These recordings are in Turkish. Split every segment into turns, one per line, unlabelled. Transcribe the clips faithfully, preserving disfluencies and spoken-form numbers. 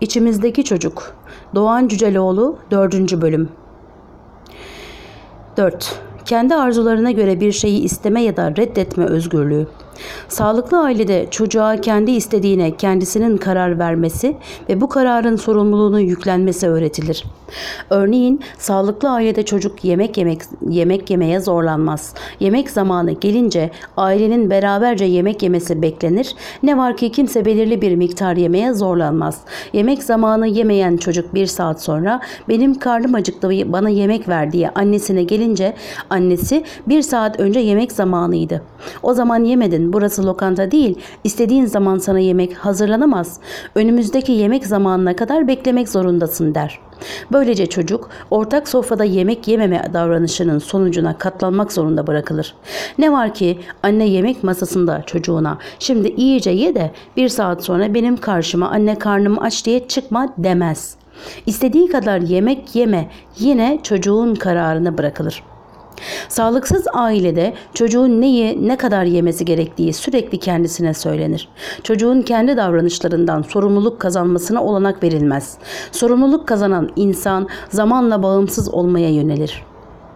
İçimizdeki Çocuk. Doğan Cüceloğlu dördüncü bölüm. dört. Kendi arzularına göre bir şeyi isteme ya da reddetme özgürlüğü. Sağlıklı ailede çocuğa kendi istediğine kendisinin karar vermesi ve bu kararın sorumluluğunu yüklenmesi öğretilir. Örneğin sağlıklı ailede çocuk yemek yemek yemek yemeye zorlanmaz. Yemek zamanı gelince ailenin beraberce yemek yemesi beklenir. Ne var ki kimse belirli bir miktar yemeye zorlanmaz. Yemek zamanı yemeyen çocuk bir saat sonra benim karnım acıktı bana yemek ver diye annesine gelince annesi bir saat önce yemek zamanıydı. O zaman yemedin. Burası lokanta değil. İstediğin zaman sana yemek hazırlanamaz. Önümüzdeki yemek zamanına kadar beklemek zorundasın der. Böylece çocuk ortak sofrada yemek yememe davranışının sonucuna katlanmak zorunda bırakılır. Ne var ki anne yemek masasında çocuğuna şimdi iyice ye de bir saat sonra benim karşıma anne karnım aç diye çıkma demez. İstediği kadar yemek yeme, yine çocuğun kararına bırakılır. Sağlıksız ailede çocuğun neyi ne kadar yemesi gerektiği sürekli kendisine söylenir. Çocuğun kendi davranışlarından sorumluluk kazanmasına olanak verilmez. Sorumluluk kazanan insan zamanla bağımsız olmaya yönelir.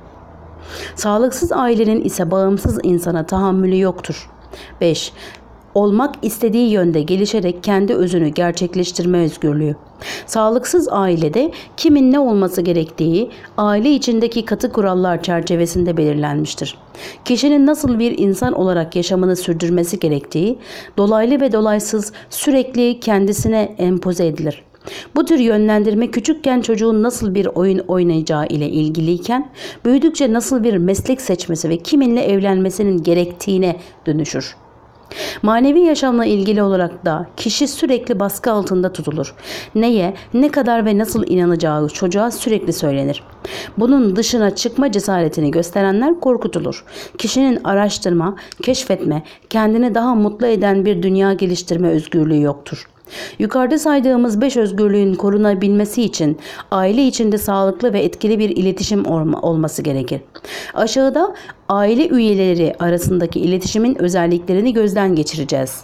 Sağlıksız ailenin ise bağımsız insana tahammülü yoktur. beş. Olmak istediği yönde gelişerek kendi özünü gerçekleştirme özgürlüğü. Sağlıksız ailede kimin ne olması gerektiği aile içindeki katı kurallar çerçevesinde belirlenmiştir. Kişinin nasıl bir insan olarak yaşamını sürdürmesi gerektiği dolaylı ve dolaysız sürekli kendisine empoze edilir. Bu tür yönlendirme küçükken çocuğun nasıl bir oyun oynayacağı ile ilgiliyken büyüdükçe nasıl bir meslek seçmesi ve kiminle evlenmesinin gerektiğine dönüşür. Manevi yaşamla ilgili olarak da kişi sürekli baskı altında tutulur. Neye, ne kadar ve nasıl inanacağı çocuğa sürekli söylenir. Bunun dışına çıkma cesaretini gösterenler korkutulur. Kişinin araştırma, keşfetme, kendini daha mutlu eden bir dünya geliştirme özgürlüğü yoktur. Yukarıda saydığımız beş özgürlüğün korunabilmesi için aile içinde sağlıklı ve etkili bir iletişim olması gerekir. Aşağıda aile üyeleri arasındaki iletişimin özelliklerini gözden geçireceğiz.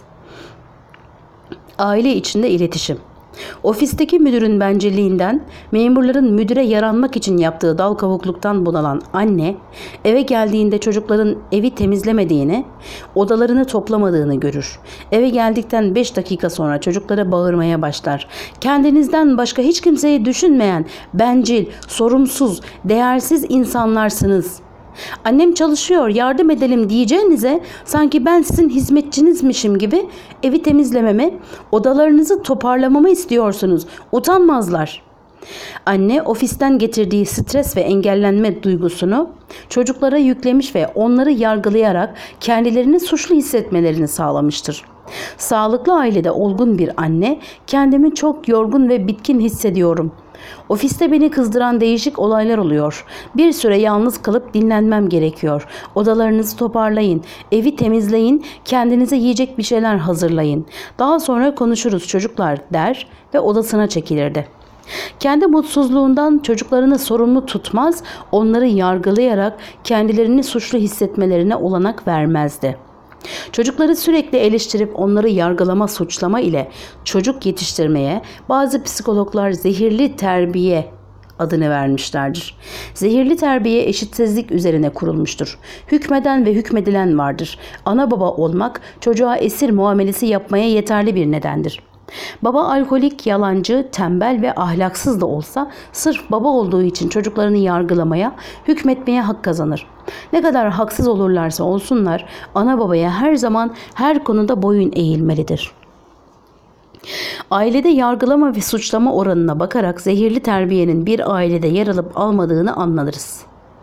Aile içinde iletişim. Ofisteki müdürün bencilliğinden, memurların müdüre yaranmak için yaptığı dal kavukluktan bunalan anne, eve geldiğinde çocukların evi temizlemediğini, odalarını toplamadığını görür. Eve geldikten beş dakika sonra çocuklara bağırmaya başlar. Kendinizden başka hiç kimseyi düşünmeyen, bencil, sorumsuz, değersiz insanlarsınız. Annem çalışıyor, yardım edelim diyeceğinize sanki ben sizin hizmetçinizmişim gibi evi temizlememi, odalarınızı toparlamamı istiyorsunuz. Utanmazlar. Anne ofisten getirdiği stres ve engellenme duygusunu çocuklara yüklemiş ve onları yargılayarak kendilerini suçlu hissetmelerini sağlamıştır. Sağlıklı ailede olgun bir anne, kendimi çok yorgun ve bitkin hissediyorum. Ofiste beni kızdıran değişik olaylar oluyor. Bir süre yalnız kalıp dinlenmem gerekiyor. Odalarınızı toparlayın, evi temizleyin, kendinize yiyecek bir şeyler hazırlayın. Daha sonra konuşuruz çocuklar der ve odasına çekilirdi. Kendi mutsuzluğundan çocuklarını sorumlu tutmaz, onları yargılayarak kendilerini suçlu hissetmelerine olanak vermezdi. Çocukları sürekli eleştirip onları yargılama, suçlama ile çocuk yetiştirmeye bazı psikologlar zehirli terbiye adını vermişlerdir. Zehirli terbiye eşitsizlik üzerine kurulmuştur. Hükmeden ve hükmedilen vardır. Ana baba olmak çocuğa esir muamelesi yapmaya yeterli bir nedendir. Baba alkolik, yalancı, tembel ve ahlaksız da olsa sırf baba olduğu için çocuklarını yargılamaya, hükmetmeye hak kazanır. Ne kadar haksız olurlarsa olsunlar ana babaya her zaman her konuda boyun eğilmelidir. Ailede yargılama ve suçlama oranına bakarak zehirli terbiyenin bir ailede yer alıp almadığını anlarız.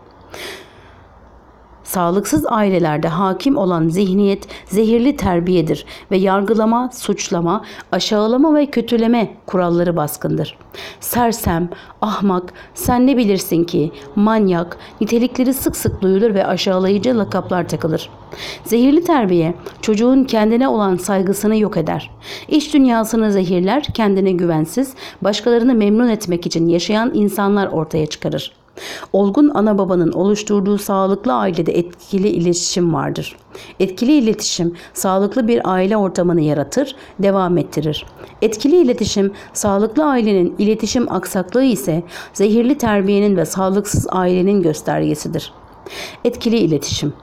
Sağlıksız ailelerde hakim olan zihniyet zehirli terbiyedir ve yargılama, suçlama, aşağılama ve kötüleme kuralları baskındır. Sersem, ahmak, sen ne bilirsin ki, manyak, nitelikleri sık sık duyulur ve aşağılayıcı lakaplar takılır. Zehirli terbiye çocuğun kendine olan saygısını yok eder. İç dünyasını zehirler, kendine güvensiz, başkalarını memnun etmek için yaşayan insanlar ortaya çıkarır. Olgun ana babanın oluşturduğu sağlıklı ailede etkili iletişim vardır. Etkili iletişim sağlıklı bir aile ortamını yaratır, devam ettirir. Etkili iletişim, sağlıklı ailenin iletişim aksaklığı ise zehirli terbiyenin ve sağlıksız ailenin göstergesidir. Etkili iletişim.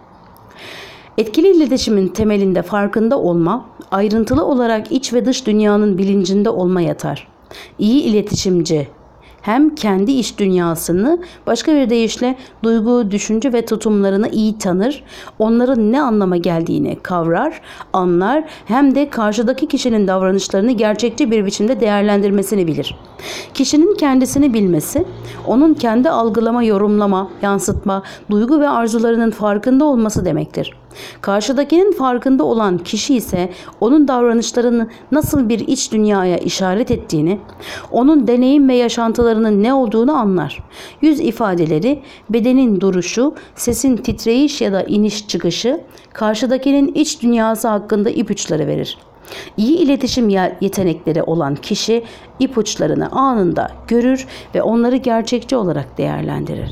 Etkili iletişimin temelinde farkında olma, ayrıntılı olarak iç ve dış dünyanın bilincinde olma yatar. İyi iletişimci hem kendi iç dünyasını, başka bir deyişle duygu, düşünce ve tutumlarını iyi tanır, onların ne anlama geldiğini kavrar, anlar, hem de karşıdaki kişinin davranışlarını gerçekçi bir biçimde değerlendirmesini bilir. Kişinin kendisini bilmesi, onun kendi algılama, yorumlama, yansıtma, duygu ve arzularının farkında olması demektir. Karşıdakinin farkında olan kişi ise onun davranışlarının nasıl bir iç dünyaya işaret ettiğini, onun deneyim ve yaşantılarının ne olduğunu anlar. Yüz ifadeleri, bedenin duruşu, sesin titreyiş ya da iniş çıkışı, karşıdakinin iç dünyası hakkında ipuçları verir. İyi iletişim yetenekleri olan kişi ipuçlarını anında görür ve onları gerçekçi olarak değerlendirir.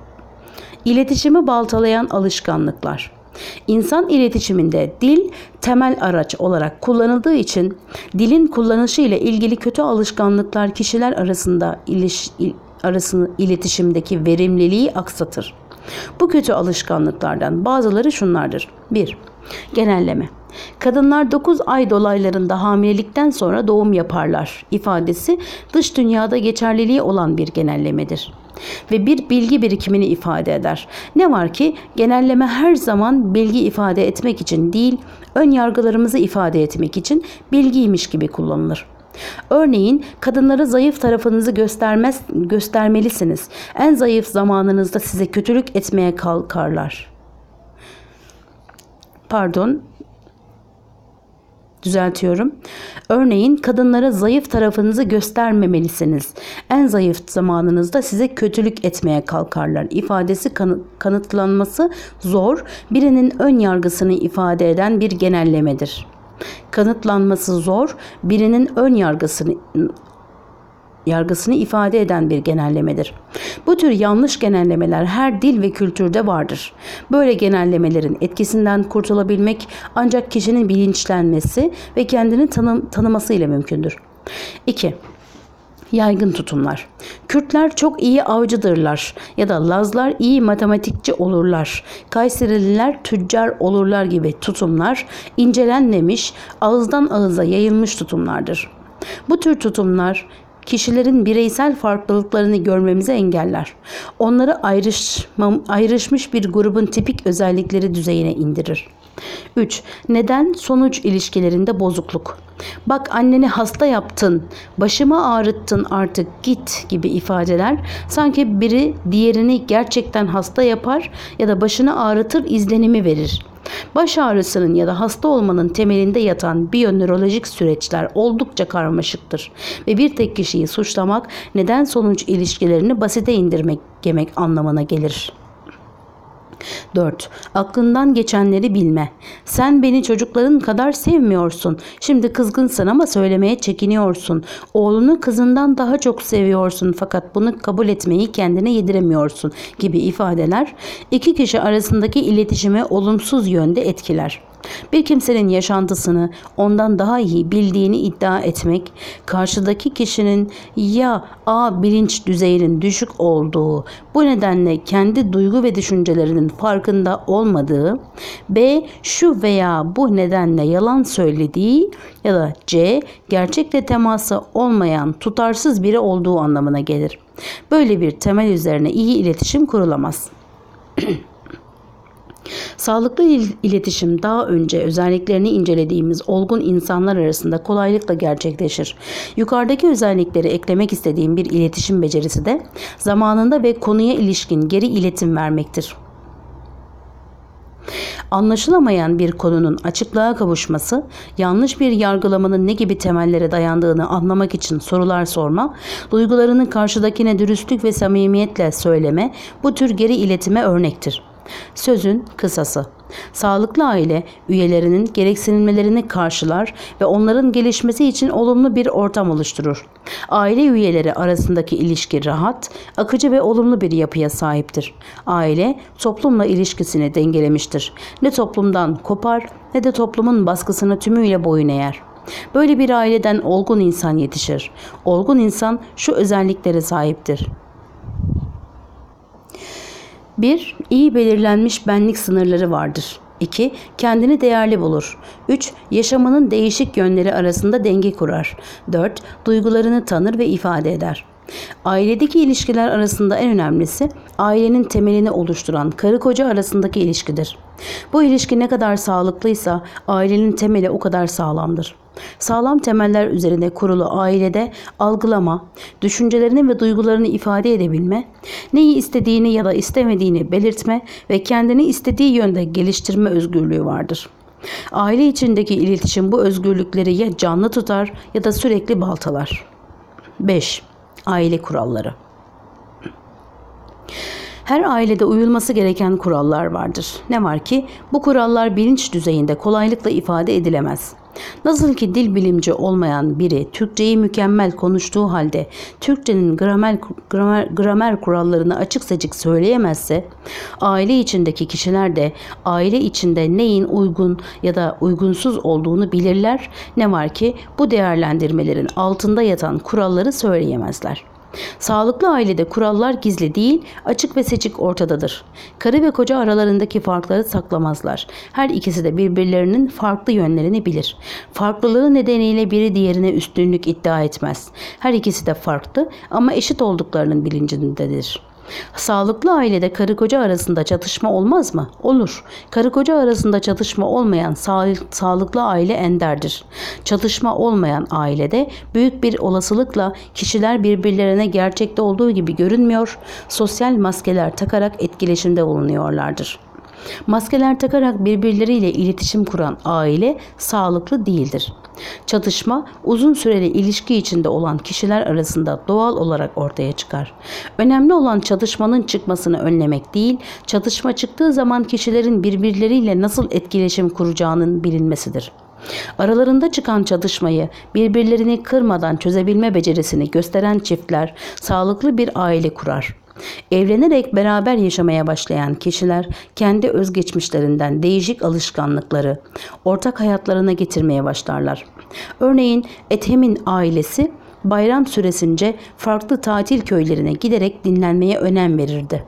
İletişimi baltalayan alışkanlıklar. İnsan iletişiminde dil temel araç olarak kullanıldığı için dilin kullanışı ile ilgili kötü alışkanlıklar kişiler arasında iliş, il, arasını iletişimdeki verimliliği aksatır. Bu kötü alışkanlıklardan bazıları şunlardır. bir. Genelleme. Kadınlar dokuz ay dolaylarında hamilelikten sonra doğum yaparlar ifadesi dış dünyada geçerliliği olan bir genellemedir ve bir bilgi birikimini ifade eder. Ne var ki genelleme her zaman bilgi ifade etmek için değil, ön yargılarımızı ifade etmek için bilgiymiş gibi kullanılır. Örneğin kadınlara zayıf tarafınızı göstermez, göstermelisiniz. En zayıf zamanınızda size kötülük etmeye kalkarlar. Pardon. Düzeltiyorum. Örneğin kadınlara zayıf tarafınızı göstermemelisiniz. En zayıf zamanınızda size kötülük etmeye kalkarlar ifadesi kanıtlanması zor, birinin ön yargısını ifade eden bir genellemedir. Kanıtlanması zor, birinin ön yargısını yargısını ifade eden bir genellemedir. Bu tür yanlış genellemeler her dil ve kültürde vardır. Böyle genellemelerin etkisinden kurtulabilmek ancak kişinin bilinçlenmesi ve kendini tanım, tanıması ile mümkündür. iki. Yaygın tutumlar. Kürtler çok iyi avcıdırlar ya da Lazlar iyi matematikçi olurlar. Kayserililer tüccar olurlar gibi tutumlar incelenmemiş, ağızdan ağıza yayılmış tutumlardır. Bu tür tutumlar kişilerin bireysel farklılıklarını görmemizi engeller. Onları ayrışma, ayrışmış bir grubun tipik özellikleri düzeyine indirir. üç. Neden sonuç ilişkilerinde bozukluk. Bak anneni hasta yaptın, başımı ağrıttın artık git gibi ifadeler sanki biri diğerini gerçekten hasta yapar ya da başını ağrıtır izlenimi verir. Baş ağrısının ya da hasta olmanın temelinde yatan biyonörolojik süreçler oldukça karmaşıktır ve bir tek kişiyi suçlamak neden sonuç ilişkilerini basite indirmek demek anlamına gelir. dört. Aklından geçenleri bilme. Sen beni çocukların kadar sevmiyorsun. Şimdi kızgınsın ama söylemeye çekiniyorsun. Oğlunu kızından daha çok seviyorsun fakat bunu kabul etmeyi kendine yediremiyorsun gibi ifadeler iki kişi arasındaki iletişimi olumsuz yönde etkiler. Bir kimsenin yaşantısını ondan daha iyi bildiğini iddia etmek, karşıdaki kişinin ya A bilinç düzeyinin düşük olduğu, bu nedenle kendi duygu ve düşüncelerinin farkında olmadığı, B şu veya bu nedenle yalan söylediği ya da C gerçekle teması olmayan tutarsız biri olduğu anlamına gelir. Böyle bir temel üzerine iyi iletişim kurulamaz. Sağlıklı iletişim daha önce özelliklerini incelediğimiz olgun insanlar arasında kolaylıkla gerçekleşir. Yukarıdaki özellikleri eklemek istediğim bir iletişim becerisi de zamanında ve konuya ilişkin geri iletim vermektir. Anlaşılamayan bir konunun açıklığa kavuşması, yanlış bir yargılamanın ne gibi temellere dayandığını anlamak için sorular sorma, duygularını karşıdakine dürüstlük ve samimiyetle söyleme bu tür geri iletime örnektir. Sözün kısası. Sağlıklı aile üyelerinin gereksinimlerini karşılar ve onların gelişmesi için olumlu bir ortam oluşturur. Aile üyeleri arasındaki ilişki rahat, akıcı ve olumlu bir yapıya sahiptir. Aile toplumla ilişkisini dengelemiştir. Ne toplumdan kopar ne de toplumun baskısına tümüyle boyun eğer. Böyle bir aileden olgun insan yetişir. Olgun insan şu özelliklere sahiptir. bir İyi belirlenmiş benlik sınırları vardır. iki Kendini değerli bulur. üç Yaşamının değişik yönleri arasında denge kurar. dört Duygularını tanır ve ifade eder. Ailedeki ilişkiler arasında en önemlisi ailenin temelini oluşturan karı koca arasındaki ilişkidir. Bu ilişki ne kadar sağlıklıysa ailenin temeli o kadar sağlamdır. Sağlam temeller üzerine kurulu ailede algılama, düşüncelerini ve duygularını ifade edebilme, neyi istediğini ya da istemediğini belirtme ve kendini istediği yönde geliştirme özgürlüğü vardır. Aile içindeki iletişim bu özgürlükleri ya canlı tutar ya da sürekli baltalar. beş Aile kuralları. Her ailede uyulması gereken kurallar vardır. Ne var ki bu kurallar bilinç düzeyinde kolaylıkla ifade edilemez. Nasıl ki dil bilimci olmayan biri Türkçeyi mükemmel konuştuğu halde Türkçenin gramer, gramer, gramer kurallarını açık seçik söyleyemezse, aile içindeki kişiler de aile içinde neyin uygun ya da uygunsuz olduğunu bilirler. Ne var ki bu değerlendirmelerin altında yatan kuralları söyleyemezler. Sağlıklı ailede kurallar gizli değil, açık ve seçik ortadadır. Karı ve koca aralarındaki farkları saklamazlar. Her ikisi de birbirlerinin farklı yönlerini bilir. Farklılığı nedeniyle biri diğerine üstünlük iddia etmez. Her ikisi de farklı ama eşit olduklarının bilincindedir. Sağlıklı ailede karı koca arasında çatışma olmaz mı? Olur. Karı koca arasında çatışma olmayan sağ, sağlıklı aile enderdir. Çatışma olmayan ailede büyük bir olasılıkla kişiler birbirlerine gerçekte olduğu gibi görünmüyor, sosyal maskeler takarak etkileşimde bulunuyorlardır. Maskeler takarak birbirleriyle iletişim kuran aile sağlıklı değildir. Çatışma uzun süreli ilişki içinde olan kişiler arasında doğal olarak ortaya çıkar. Önemli olan çatışmanın çıkmasını önlemek değil, çatışma çıktığı zaman kişilerin birbirleriyle nasıl etkileşim kuracağının bilinmesidir. Aralarında çıkan çatışmayı birbirlerini kırmadan çözebilme becerisini gösteren çiftler sağlıklı bir aile kurar. Evlenerek beraber yaşamaya başlayan kişiler kendi özgeçmişlerinden değişik alışkanlıkları ortak hayatlarına getirmeye başlarlar. Örneğin Ethem'in ailesi bayram süresince farklı tatil köylerine giderek dinlenmeye önem verirdi.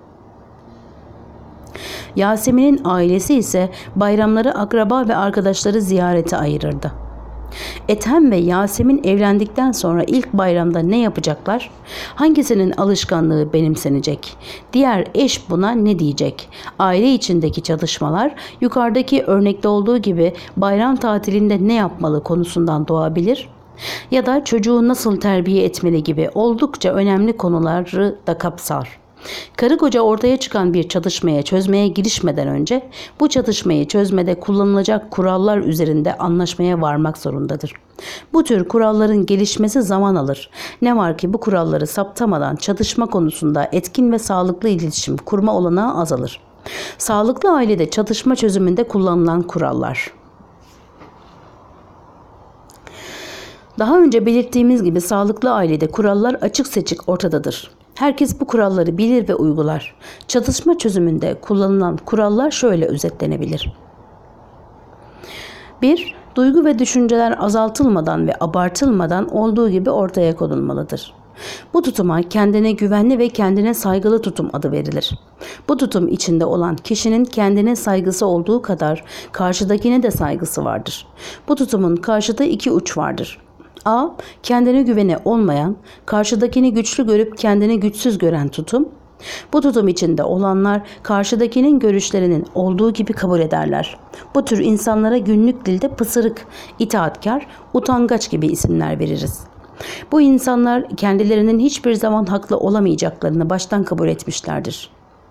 Yasemin'in ailesi ise bayramları akraba ve arkadaşları ziyarete ayırırdı. Ethem ve Yasemin evlendikten sonra ilk bayramda ne yapacaklar? Hangisinin alışkanlığı benimsenecek? Diğer eş buna ne diyecek? Aile içindeki çatışmalar yukarıdaki örnekte olduğu gibi bayram tatilinde ne yapmalı konusundan doğabilir. Ya da çocuğu nasıl terbiye etmeli gibi oldukça önemli konuları da kapsar. Karı koca ortaya çıkan bir çatışmaya çözmeye girişmeden önce bu çatışmayı çözmede kullanılacak kurallar üzerinde anlaşmaya varmak zorundadır. Bu tür kuralların gelişmesi zaman alır. Ne var ki bu kuralları saptamadan çatışma konusunda etkin ve sağlıklı iletişim kurma olanağı azalır. Sağlıklı ailede çatışma çözümünde kullanılan kurallar. Daha önce belirttiğimiz gibi sağlıklı ailede kurallar açık seçik ortadadır. Herkes bu kuralları bilir ve uygular. Çatışma çözümünde kullanılan kurallar şöyle özetlenebilir. bir Duygu ve düşünceler azaltılmadan ve abartılmadan olduğu gibi ortaya konulmalıdır. Bu tutuma kendine güvenli ve kendine saygılı tutum adı verilir. Bu tutum içinde olan kişinin kendine saygısı olduğu kadar karşıdakine de saygısı vardır. Bu tutumun karşıda iki uç vardır. A. Kendine güveni olmayan, karşıdakini güçlü görüp kendini güçsüz gören tutum. Bu tutum içinde olanlar karşıdakinin görüşlerinin olduğu gibi kabul ederler. Bu tür insanlara günlük dilde pısırık, itaatkar, utangaç gibi isimler veririz. Bu insanlar kendilerinin hiçbir zaman haklı olamayacaklarını baştan kabul etmişlerdir.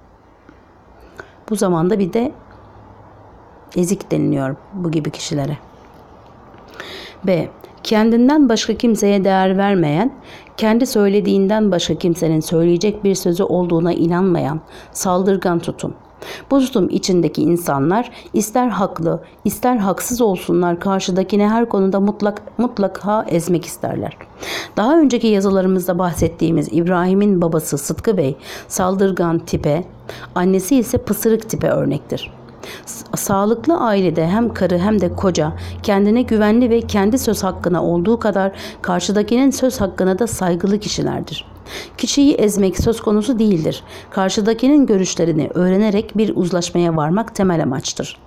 Bu zamanda bir de ezik deniliyor bu gibi kişilere. B. Kendinden başka kimseye değer vermeyen, kendi söylediğinden başka kimsenin söyleyecek bir sözü olduğuna inanmayan, saldırgan tutum. Bu tutum içindeki insanlar ister haklı, ister haksız olsunlar karşıdakine her konuda mutlak, mutlaka ezmek isterler. Daha önceki yazılarımızda bahsettiğimiz İbrahim'in babası Sıtkı Bey saldırgan tipe, annesi ise pısırık tipe örnektir. Sağlıklı ailede hem karı hem de koca kendine güvenli ve kendi söz hakkına olduğu kadar karşıdakinin söz hakkına da saygılı kişilerdir. Kişiyi ezmek söz konusu değildir. Karşıdakinin görüşlerini öğrenerek bir uzlaşmaya varmak temel amaçtır.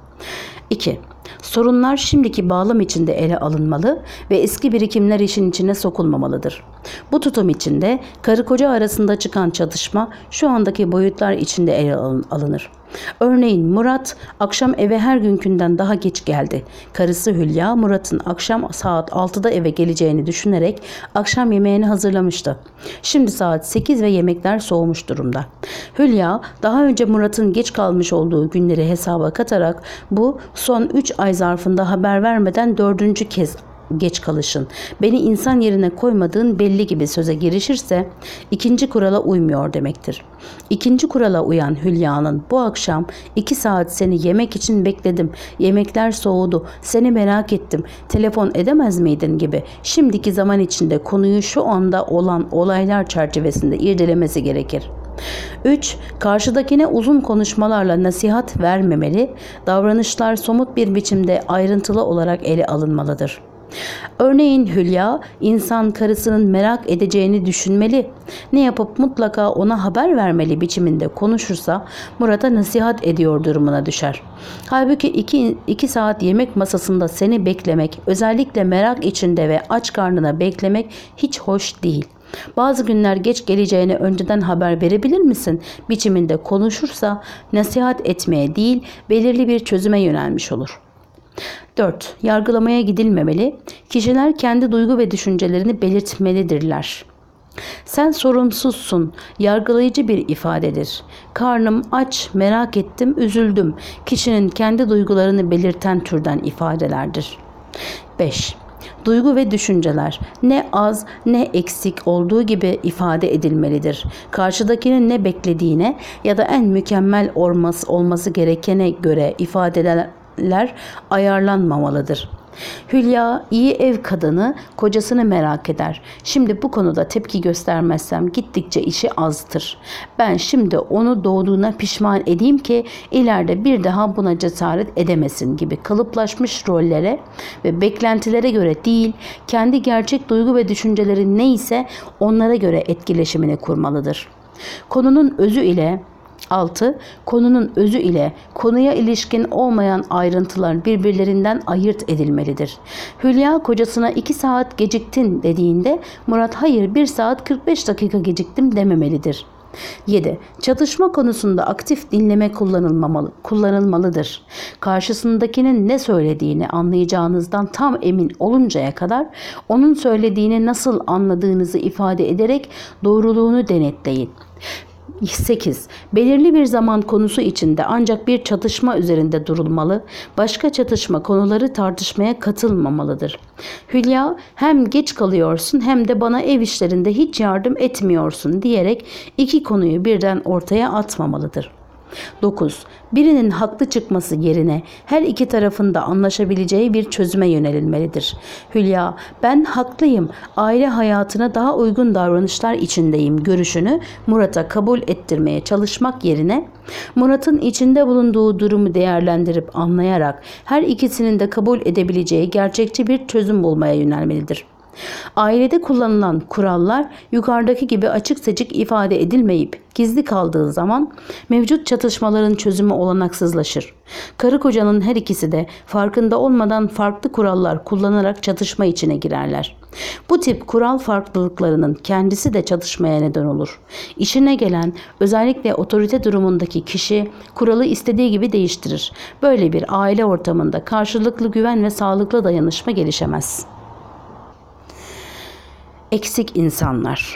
iki. Sorunlar şimdiki bağlam içinde ele alınmalı ve eski birikimler işin içine sokulmamalıdır. Bu tutum içinde karı koca arasında çıkan çatışma şu andaki boyutlar içinde ele alınır. Örneğin Murat akşam eve her günkünden daha geç geldi. Karısı Hülya Murat'ın akşam saat altıda eve geleceğini düşünerek akşam yemeğini hazırlamıştı. Şimdi saat sekiz ve yemekler soğumuş durumda. Hülya daha önce Murat'ın geç kalmış olduğu günleri hesaba katarak bu son üç ay zarfında haber vermeden dördüncü kez geç kalışın, beni insan yerine koymadığın belli gibi söze girişirse ikinci kurala uymuyor demektir. İkinci kurala uyan Hülya'nın bu akşam iki saat seni yemek için bekledim, yemekler soğudu, seni merak ettim, telefon edemez miydin gibi şimdiki zaman içinde konuyu şu anda olan olaylar çerçevesinde irdelemesi gerekir. üç. Karşıdakine uzun konuşmalarla nasihat vermemeli, davranışlar somut bir biçimde ayrıntılı olarak ele alınmalıdır. Örneğin Hülya, insan karısının merak edeceğini düşünmeli, ne yapıp mutlaka ona haber vermeli biçiminde konuşursa Murat'a nasihat ediyor durumuna düşer. Halbuki iki, iki saat yemek masasında seni beklemek, özellikle merak içinde ve aç karnına beklemek hiç hoş değil. Bazı günler geç geleceğine önceden haber verebilir misin biçiminde konuşursa nasihat etmeye değil belirli bir çözüme yönelmiş olur. dört. Yargılamaya gidilmemeli, kişiler kendi duygu ve düşüncelerini belirtmelidirler. Sen sorumsuzsun, yargılayıcı bir ifadedir. Karnım aç, merak ettim, üzüldüm. Kişinin kendi duygularını belirten türden ifadelerdir. beş. Duygu ve düşünceler ne az ne eksik olduğu gibi ifade edilmelidir. Karşıdakinin ne beklediğine ya da en mükemmel olması, olması gerekene göre ifadeler ayarlanmamalıdır. Hülya iyi ev kadını kocasını merak eder. Şimdi bu konuda tepki göstermezsem gittikçe işi azdır. Ben şimdi onu doğduğuna pişman edeyim ki ileride bir daha buna cesaret edemesin gibi kalıplaşmış rollere ve beklentilere göre değil, kendi gerçek duygu ve düşünceleri neyse onlara göre etkileşimini kurmalıdır. Konunun özü ile altı. Konunun özü ile konuya ilişkin olmayan ayrıntılar birbirlerinden ayırt edilmelidir. Hülya kocasına iki saat geciktin dediğinde Murat hayır bir saat kırk beş dakika geciktim dememelidir. yedi. Çatışma konusunda aktif dinleme kullanılmamalı, kullanılmalıdır. Karşısındakinin ne söylediğini anlayacağınızdan tam emin oluncaya kadar onun söylediğini nasıl anladığınızı ifade ederek doğruluğunu denetleyin. sekiz. Belirli bir zaman konusu içinde ancak bir çatışma üzerinde durulmalı, başka çatışma konuları tartışmaya katılmamalıdır. Hülya hem geç kalıyorsun hem de bana ev işlerinde hiç yardım etmiyorsun diyerek iki konuyu birden ortaya atmamalıdır. dokuz. Birinin haklı çıkması yerine her iki tarafın da anlaşabileceği bir çözüme yönelilmelidir. Hülya, ben haklıyım, aile hayatına daha uygun davranışlar içindeyim görüşünü Murat'a kabul ettirmeye çalışmak yerine Murat'ın içinde bulunduğu durumu değerlendirip anlayarak her ikisinin de kabul edebileceği gerçekçi bir çözüm bulmaya yönelmelidir. Ailede kullanılan kurallar yukarıdaki gibi açık seçik ifade edilmeyip gizli kaldığı zaman mevcut çatışmaların çözümü olanaksızlaşır. Karı kocanın her ikisi de farkında olmadan farklı kurallar kullanarak çatışma içine girerler. Bu tip kural farklılıklarının kendisi de çatışmaya neden olur. İşine gelen özellikle otorite durumundaki kişi kuralı istediği gibi değiştirir. Böyle bir aile ortamında karşılıklı güven ve sağlıklı dayanışma gelişemez. Eksik insanlar.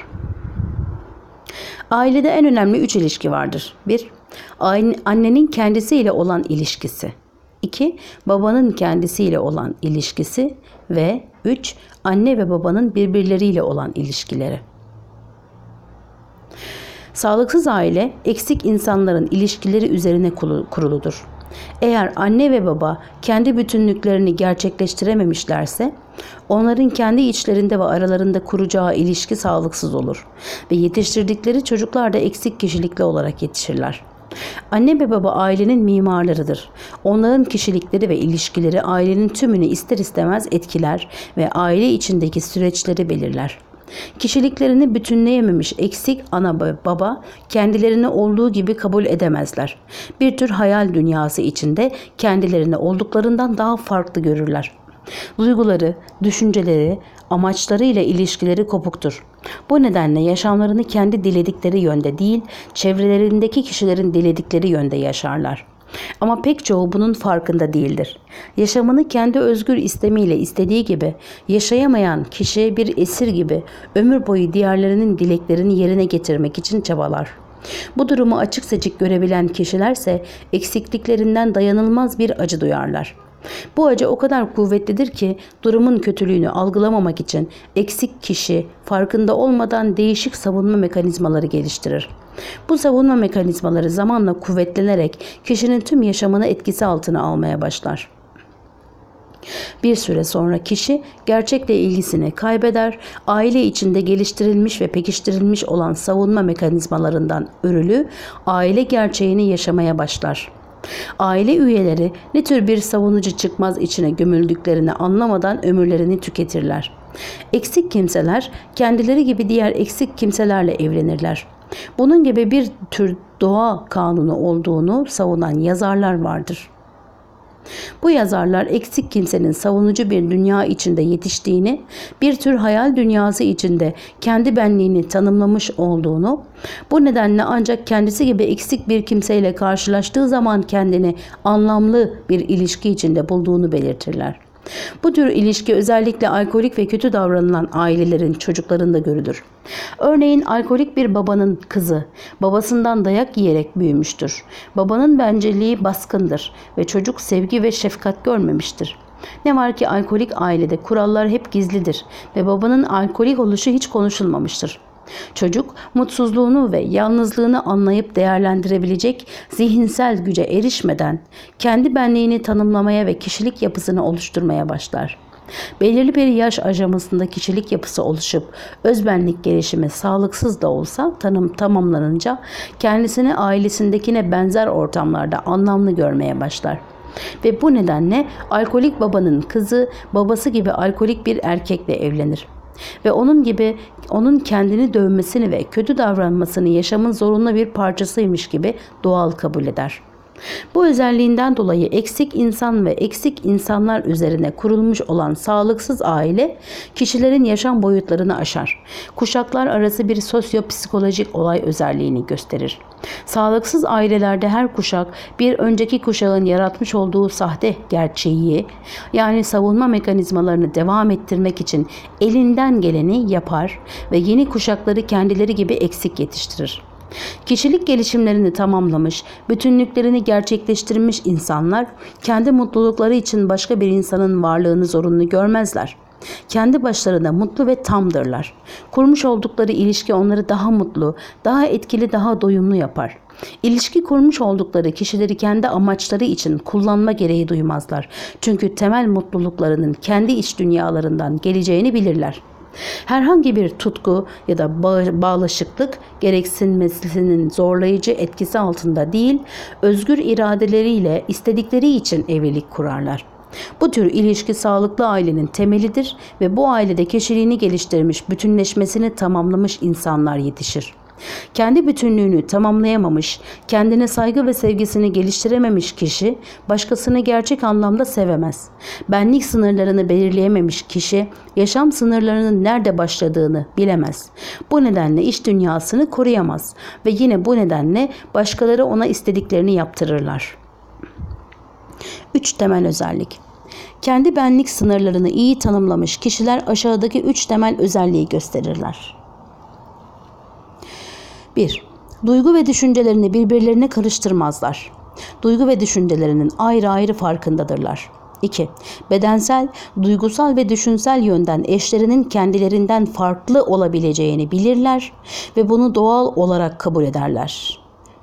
Ailede en önemli üç ilişki vardır. bir. Annenin kendisiyle olan ilişkisi. iki. Babanın kendisiyle olan ilişkisi. Ve üç. Anne ve babanın birbirleriyle olan ilişkileri. Sağlıksız aile, eksik insanların ilişkileri üzerine kuruludur. Eğer anne ve baba kendi bütünlüklerini gerçekleştirememişlerse, onların kendi içlerinde ve aralarında kuracağı ilişki sağlıksız olur ve yetiştirdikleri çocuklar da eksik kişilikli olarak yetişirler. Anne ve baba ailenin mimarlarıdır. Onların kişilikleri ve ilişkileri ailenin tümünü ister istemez etkiler ve aile içindeki süreçleri belirler. Kişiliklerini bütünleyememiş eksik ana ve baba kendilerini olduğu gibi kabul edemezler. Bir tür hayal dünyası içinde kendilerini olduklarından daha farklı görürler. Duyguları, düşünceleri, amaçları ile ilişkileri kopuktur. Bu nedenle yaşamlarını kendi diledikleri yönde değil, çevrelerindeki kişilerin diledikleri yönde yaşarlar. Ama pek çoğu bunun farkında değildir. Yaşamını kendi özgür istemiyle istediği gibi yaşayamayan kişi bir esir gibi ömür boyu diğerlerinin dileklerini yerine getirmek için çabalar. Bu durumu açık seçik görebilen kişilerse eksikliklerinden dayanılmaz bir acı duyarlar. Bu acı o kadar kuvvetlidir ki durumun kötülüğünü algılamamak için eksik kişi farkında olmadan değişik savunma mekanizmaları geliştirir. Bu savunma mekanizmaları zamanla kuvvetlenerek kişinin tüm yaşamını etkisi altına almaya başlar. Bir süre sonra kişi gerçekle ilgisini kaybeder, aile içinde geliştirilmiş ve pekiştirilmiş olan savunma mekanizmalarından örülü aile gerçeğini yaşamaya başlar. Aile üyeleri ne tür bir savunucu çıkmaz içine gömüldüklerini anlamadan ömürlerini tüketirler. Eksik kimseler kendileri gibi diğer eksik kimselerle evlenirler. Bunun gibi bir tür doğa kanunu olduğunu savunan yazarlar vardır. Bu yazarlar eksik kimsenin savunucu bir dünya içinde yetiştiğini, bir tür hayal dünyası içinde kendi benliğini tanımlamış olduğunu, bu nedenle ancak kendisi gibi eksik bir kimseyle karşılaştığı zaman kendini anlamlı bir ilişki içinde bulduğunu belirtirler. Bu tür ilişki özellikle alkolik ve kötü davranılan ailelerin çocuklarında görülür. Örneğin alkolik bir babanın kızı babasından dayak yiyerek büyümüştür. Babanın bencilliği baskındır ve çocuk sevgi ve şefkat görmemiştir. Ne var ki alkolik ailede kurallar hep gizlidir ve babanın alkolik oluşu hiç konuşulmamıştır. Çocuk mutsuzluğunu ve yalnızlığını anlayıp değerlendirebilecek zihinsel güce erişmeden kendi benliğini tanımlamaya ve kişilik yapısını oluşturmaya başlar. Belirli bir yaş aşamasında kişilik yapısı oluşup özbenlik gelişimi sağlıksız da olsa tanım tamamlanınca kendisini ailesindekine benzer ortamlarda anlamlı görmeye başlar. Ve bu nedenle alkolik babanın kızı babası gibi alkolik bir erkekle evlenir. Ve onun gibi onun kendini dövmesini ve kötü davranmasını yaşamın zorunlu bir parçasıymış gibi doğal kabul eder. Bu özelliğinden dolayı eksik insan ve eksik insanlar üzerine kurulmuş olan sağlıksız aile kişilerin yaşam boyutlarını aşar. Kuşaklar arası bir sosyopsikolojik olay özelliğini gösterir. Sağlıksız ailelerde her kuşak bir önceki kuşağın yaratmış olduğu sahte gerçeği, yani savunma mekanizmalarını devam ettirmek için elinden geleni yapar ve yeni kuşakları kendileri gibi eksik yetiştirir. Kişilik gelişimlerini tamamlamış, bütünlüklerini gerçekleştirmiş insanlar kendi mutlulukları için başka bir insanın varlığını zorunlu görmezler. Kendi başlarına mutlu ve tamdırlar. Kurmuş oldukları ilişki onları daha mutlu, daha etkili, daha doyumlu yapar. İlişki kurmuş oldukları kişileri kendi amaçları için kullanma gereği duymazlar. Çünkü temel mutluluklarının kendi iç dünyalarından geleceğini bilirler. Herhangi bir tutku ya da bağlaşıklık gereksinmesinin zorlayıcı etkisi altında değil, özgür iradeleriyle istedikleri için evlilik kurarlar. Bu tür ilişki sağlıklı ailenin temelidir ve bu ailede kişiliğini geliştirmiş, bütünleşmesini tamamlamış insanlar yetişir. Kendi bütünlüğünü tamamlayamamış, kendine saygı ve sevgisini geliştirememiş kişi başkasını gerçek anlamda sevemez. Benlik sınırlarını belirleyememiş kişi yaşam sınırlarının nerede başladığını bilemez. Bu nedenle iç dünyasını koruyamaz ve yine bu nedenle başkaları ona istediklerini yaptırırlar. Üç temel özellik. Kendi benlik sınırlarını iyi tanımlamış kişiler aşağıdaki üç temel özelliği gösterirler. bir. Duygu ve düşüncelerini birbirlerine karıştırmazlar. Duygu ve düşüncelerinin ayrı ayrı farkındadırlar. İki. Bedensel, duygusal ve düşünsel yönden eşlerinin kendilerinden farklı olabileceğini bilirler ve bunu doğal olarak kabul ederler.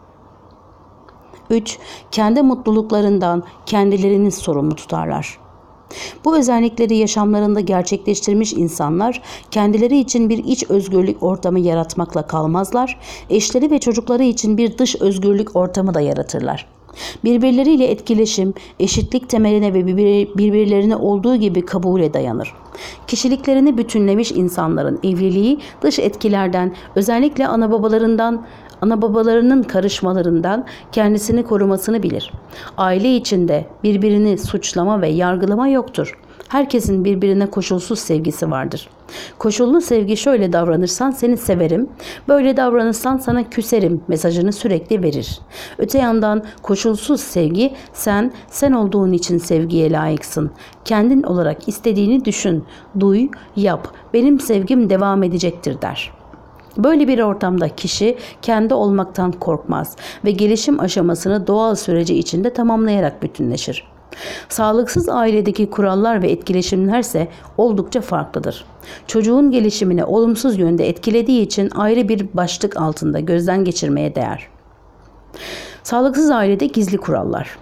Üç. Kendi mutluluklarından kendilerini sorumlu tutarlar. Bu özellikleri yaşamlarında gerçekleştirmiş insanlar kendileri için bir iç özgürlük ortamı yaratmakla kalmazlar, eşleri ve çocukları için bir dış özgürlük ortamı da yaratırlar. Birbirleriyle etkileşim, eşitlik temeline ve birbirlerine olduğu gibi kabule dayanır. Kişiliklerini bütünlemiş insanların evliliği dış etkilerden, özellikle ana babalarından, ana babalarının karışmalarından kendisini korumasını bilir. Aile içinde birbirini suçlama ve yargılama yoktur. Herkesin birbirine koşulsuz sevgisi vardır. Koşullu sevgi şöyle davranırsan seni severim, böyle davranırsan sana küserim mesajını sürekli verir. Öte yandan koşulsuz sevgi sen, sen olduğun için sevgiye layıksın. Kendin olarak istediğini düşün, duy, yap, benim sevgim devam edecektir der. Böyle bir ortamda kişi kendi olmaktan korkmaz ve gelişim aşamasını doğal süreci içinde tamamlayarak bütünleşir. Sağlıksız ailedeki kurallar ve etkileşimlerse oldukça farklıdır. Çocuğun gelişimini olumsuz yönde etkilediği için ayrı bir başlık altında gözden geçirmeye değer. Sağlıksız ailede gizli kurallar.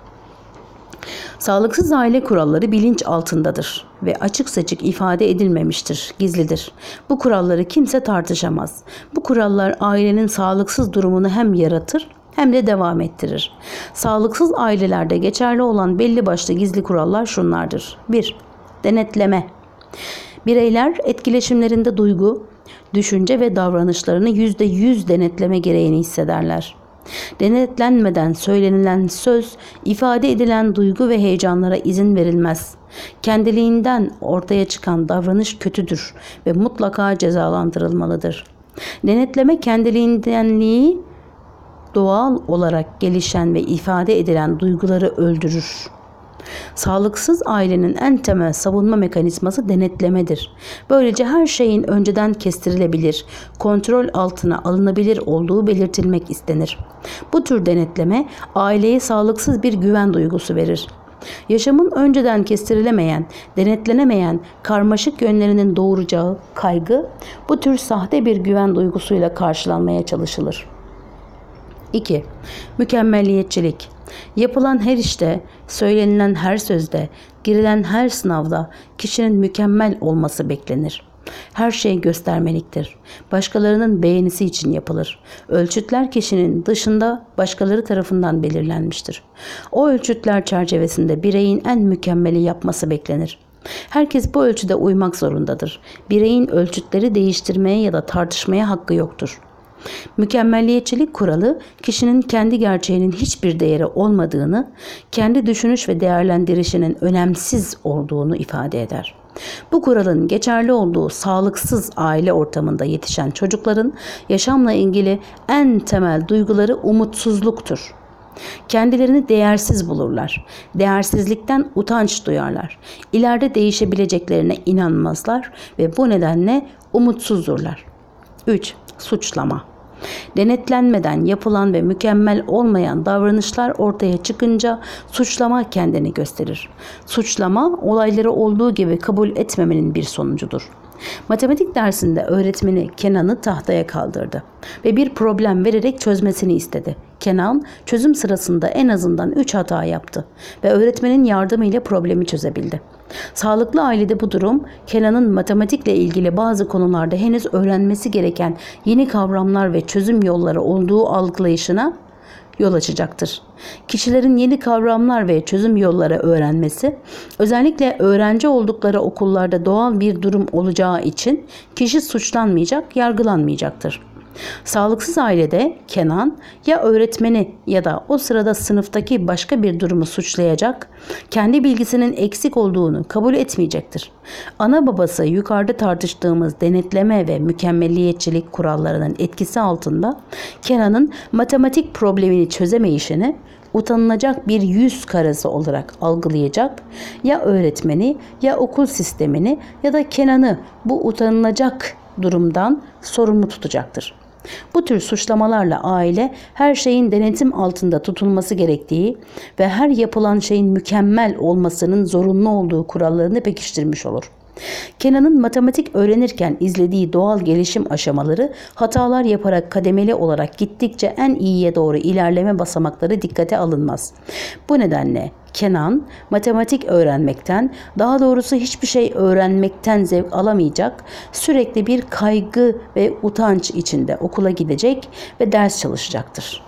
Sağlıksız aile kuralları bilinç altındadır ve açık saçık ifade edilmemiştir, gizlidir. Bu kuralları kimse tartışamaz. Bu kurallar ailenin sağlıksız durumunu hem yaratır hem de devam ettirir. Sağlıksız ailelerde geçerli olan belli başlı gizli kurallar şunlardır. bir. Denetleme. Bireyler etkileşimlerinde duygu, düşünce ve davranışlarını yüzde yüz denetleme gereğini hissederler. Denetlenmeden söylenilen söz, ifade edilen duygu ve heyecanlara izin verilmez. Kendiliğinden ortaya çıkan davranış kötüdür ve mutlaka cezalandırılmalıdır. Denetleme kendiliğindenliği doğal olarak gelişen ve ifade edilen duyguları öldürür. Sağlıksız ailenin en temel savunma mekanizması denetlemedir. Böylece her şeyin önceden kestirilebilir, kontrol altına alınabilir olduğu belirtilmek istenir. Bu tür denetleme aileye sağlıksız bir güven duygusu verir. Yaşamın önceden kestirilemeyen, denetlenemeyen karmaşık yönlerinin doğuracağı kaygı bu tür sahte bir güven duygusuyla karşılanmaya çalışılır. iki. Mükemmelliyetçilik. Yapılan her işte, söylenilen her sözde, girilen her sınavda kişinin mükemmel olması beklenir. Her şey göstermeliktir. Başkalarının beğenisi için yapılır. Ölçütler kişinin dışında başkaları tarafından belirlenmiştir. O ölçütler çerçevesinde bireyin en mükemmeli yapması beklenir. Herkes bu ölçüde uymak zorundadır. Bireyin ölçütleri değiştirmeye ya da tartışmaya hakkı yoktur. Mükemmelliyetçilik kuralı kişinin kendi gerçeğinin hiçbir değeri olmadığını, kendi düşünüş ve değerlendirişinin önemsiz olduğunu ifade eder. Bu kuralın geçerli olduğu sağlıksız aile ortamında yetişen çocukların yaşamla ilgili en temel duyguları umutsuzluktur. Kendilerini değersiz bulurlar. Değersizlikten utanç duyarlar. İleride değişebileceklerine inanmazlar ve bu nedenle umutsuzdurlar. üç. Suçlama. Denetlenmeden yapılan ve mükemmel olmayan davranışlar ortaya çıkınca suçlama kendini gösterir. Suçlama olayları olduğu gibi kabul etmemenin bir sonucudur. Matematik dersinde öğretmeni Kenan'ı tahtaya kaldırdı ve bir problem vererek çözmesini istedi. Kenan çözüm sırasında en azından üç hata yaptı ve öğretmenin yardımıyla problemi çözebildi. Sağlıklı ailede bu durum Kenan'ın matematikle ilgili bazı konularda henüz öğrenmesi gereken yeni kavramlar ve çözüm yolları olduğu algılayışına yol açacaktır. Kişilerin yeni kavramlar ve çözüm yolları öğrenmesi, özellikle öğrenci oldukları okullarda doğal bir durum olacağı için kişi suçlanmayacak, yargılanmayacaktır. Sağlıksız ailede Kenan ya öğretmeni ya da o sırada sınıftaki başka bir durumu suçlayacak, kendi bilgisinin eksik olduğunu kabul etmeyecektir. Ana babası yukarıda tartıştığımız denetleme ve mükemmelliyetçilik kurallarının etkisi altında Kenan'ın matematik problemini çözemeyişini utanılacak bir yüz karası olarak algılayacak, ya öğretmeni ya okul sistemini ya da Kenan'ı bu utanılacak durumdan sorumlu tutacaktır. Bu tür suçlamalarla aile her şeyin denetim altında tutulması gerektiği ve her yapılan şeyin mükemmel olmasının zorunlu olduğu kurallarını pekiştirmiş olur. Kenan'ın matematik öğrenirken izlediği doğal gelişim aşamaları hatalar yaparak kademeli olarak gittikçe en iyiye doğru ilerleme basamakları dikkate alınmaz. Bu nedenle Kenan matematik öğrenmekten, daha doğrusu hiçbir şey öğrenmekten zevk alamayacak, sürekli bir kaygı ve utanç içinde okula gidecek ve ders çalışacaktır.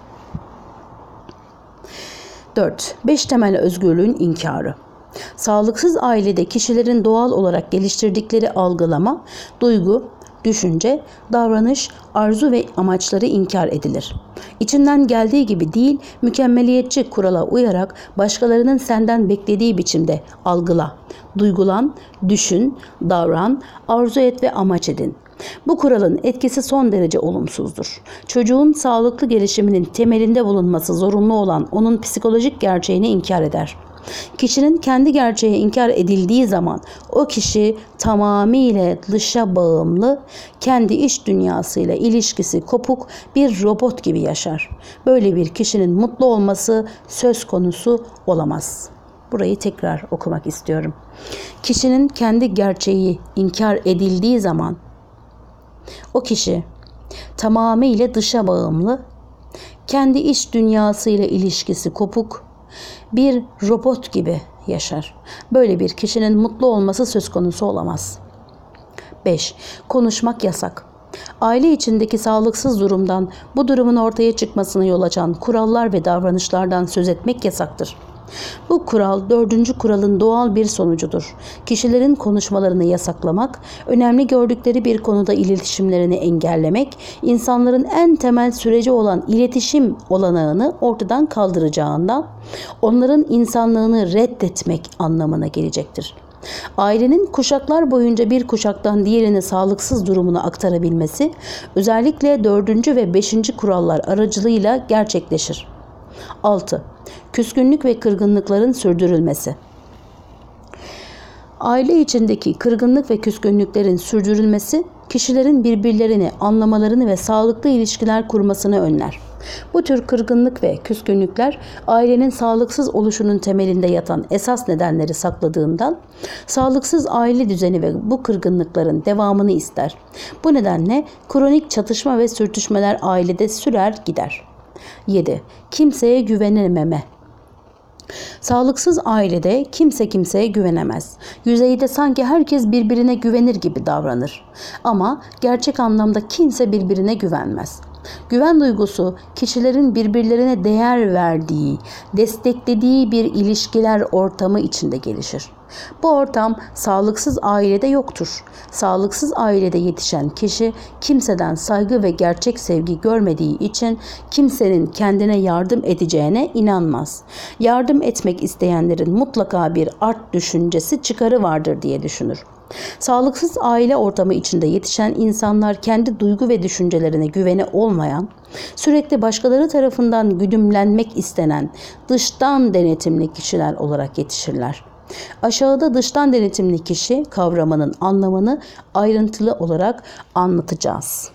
dört. Beş temel özgürlüğün inkarı. Sağlıksız ailede kişilerin doğal olarak geliştirdikleri algılama, duygu, düşünce, davranış, arzu ve amaçları inkar edilir. İçinden geldiği gibi değil, mükemmeliyetçi kurala uyarak başkalarının senden beklediği biçimde algıla, duygulan, düşün, davran, arzu et ve amaç edin. Bu kuralın etkisi son derece olumsuzdur. Çocuğun sağlıklı gelişiminin temelinde bulunması zorunlu olan onun psikolojik gerçeğini inkar eder. Kişinin kendi gerçeği inkar edildiği zaman o kişi tamamıyla dışa bağımlı, kendi iç dünyasıyla ilişkisi kopuk bir robot gibi yaşar. Böyle bir kişinin mutlu olması söz konusu olamaz. Burayı tekrar okumak istiyorum. Kişinin kendi gerçeği inkar edildiği zaman o kişi tamamıyla dışa bağımlı, kendi iç dünyasıyla ilişkisi kopuk, bir robot gibi yaşar. Böyle bir kişinin mutlu olması söz konusu olamaz. beş. Konuşmak yasak. Aile içindeki sağlıksız durumdan, bu durumun ortaya çıkmasına yol açan kurallar ve davranışlardan söz etmek yasaktır. Bu kural dördüncü kuralın doğal bir sonucudur. Kişilerin konuşmalarını yasaklamak, önemli gördükleri bir konuda iletişimlerini engellemek, insanların en temel süreci olan iletişim olanağını ortadan kaldıracağından, onların insanlığını reddetmek anlamına gelecektir. Ailenin kuşaklar boyunca bir kuşaktan diğerine sağlıksız durumunu aktarabilmesi, özellikle dördüncü ve beşinci kurallar aracılığıyla gerçekleşir. altı. Küskünlük ve kırgınlıkların sürdürülmesi. Aile içindeki kırgınlık ve küskünlüklerin sürdürülmesi, kişilerin birbirlerini anlamalarını ve sağlıklı ilişkiler kurmasını önler. Bu tür kırgınlık ve küskünlükler ailenin sağlıksız oluşunun temelinde yatan esas nedenleri sakladığından sağlıksız aile düzeni ve bu kırgınlıkların devamını ister. Bu nedenle kronik çatışma ve sürtüşmeler ailede sürer gider. yedi. Kimseye güvenememe. Sağlıksız ailede kimse kimseye güvenemez. Yüzeyde sanki herkes birbirine güvenir gibi davranır. Ama gerçek anlamda kimse birbirine güvenmez. Güven duygusu kişilerin birbirlerine değer verdiği, desteklediği bir ilişkiler ortamı içinde gelişir. Bu ortam sağlıksız ailede yoktur. Sağlıksız ailede yetişen kişi kimseden saygı ve gerçek sevgi görmediği için kimsenin kendine yardım edeceğine inanmaz. Yardım etmek isteyenlerin mutlaka bir art düşüncesi, çıkarı vardır diye düşünür. Sağlıksız aile ortamı içinde yetişen insanlar kendi duygu ve düşüncelerine güveni olmayan, sürekli başkaları tarafından güdümlenmek istenen dıştan denetimli kişiler olarak yetişirler. Aşağıda dıştan denetimli kişi kavramının anlamını ayrıntılı olarak anlatacağız.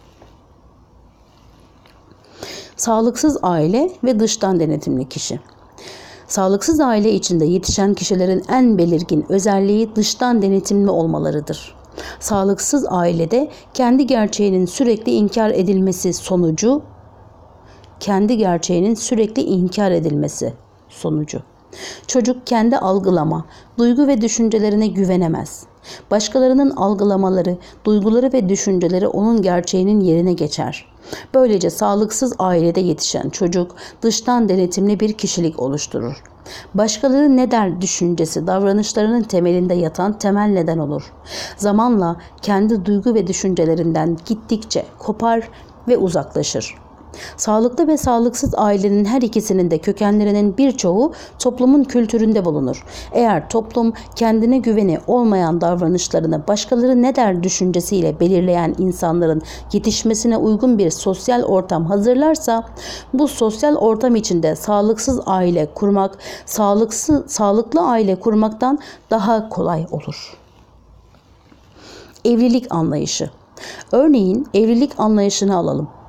Sağlıksız aile ve dıştan denetimli kişi. Sağlıksız aile içinde yetişen kişilerin en belirgin özelliği dıştan denetimli olmalarıdır. Sağlıksız ailede kendi gerçeğinin sürekli inkar edilmesi sonucu, kendi gerçeğinin sürekli inkar edilmesi sonucu. Çocuk kendi algılama, duygu ve düşüncelerine güvenemez. Başkalarının algılamaları, duyguları ve düşünceleri onun gerçeğinin yerine geçer. Böylece sağlıksız ailede yetişen çocuk dıştan denetimli bir kişilik oluşturur. Başkaları ne der düşüncesi davranışlarının temelinde yatan temel neden olur. Zamanla kendi duygu ve düşüncelerinden gittikçe kopar ve uzaklaşır. Sağlıklı ve sağlıksız ailenin her ikisinin de kökenlerinin birçoğu toplumun kültüründe bulunur. Eğer toplum kendine güveni olmayan davranışlarını başkaları ne der düşüncesiyle belirleyen insanların yetişmesine uygun bir sosyal ortam hazırlarsa, bu sosyal ortam içinde sağlıksız aile kurmak, sağlıksız, sağlıklı aile kurmaktan daha kolay olur. Evlilik anlayışı. Örneğin evlilik anlayışını alalım.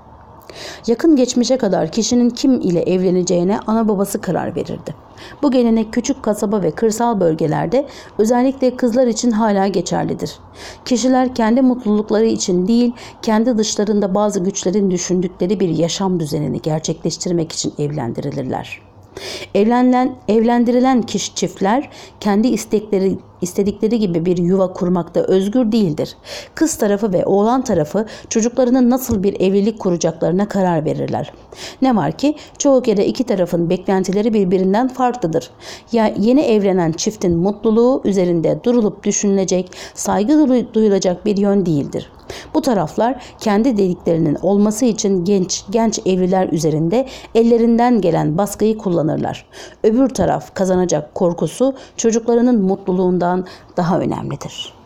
Yakın geçmişe kadar kişinin kim ile evleneceğine ana babası karar verirdi. Bu gelenek küçük kasaba ve kırsal bölgelerde özellikle kızlar için hala geçerlidir. Kişiler kendi mutlulukları için değil, kendi dışlarında bazı güçlerin düşündükleri bir yaşam düzenini gerçekleştirmek için evlendirilirler. Evlenilen, evlendirilen kişi çiftler kendi istekleri istedikleri gibi bir yuva kurmakta özgür değildir. Kız tarafı ve oğlan tarafı çocuklarının nasıl bir evlilik kuracaklarına karar verirler. Ne var ki çoğu kere iki tarafın beklentileri birbirinden farklıdır. Ya yeni evlenen çiftin mutluluğu üzerinde durulup düşünülecek, saygı duyulacak bir yön değildir. Bu taraflar kendi dediklerinin olması için genç genç evliler üzerinde ellerinden gelen baskıyı kullanırlar. Öbür taraf kazanacak korkusu çocuklarının mutluluğundan daha önemlidir.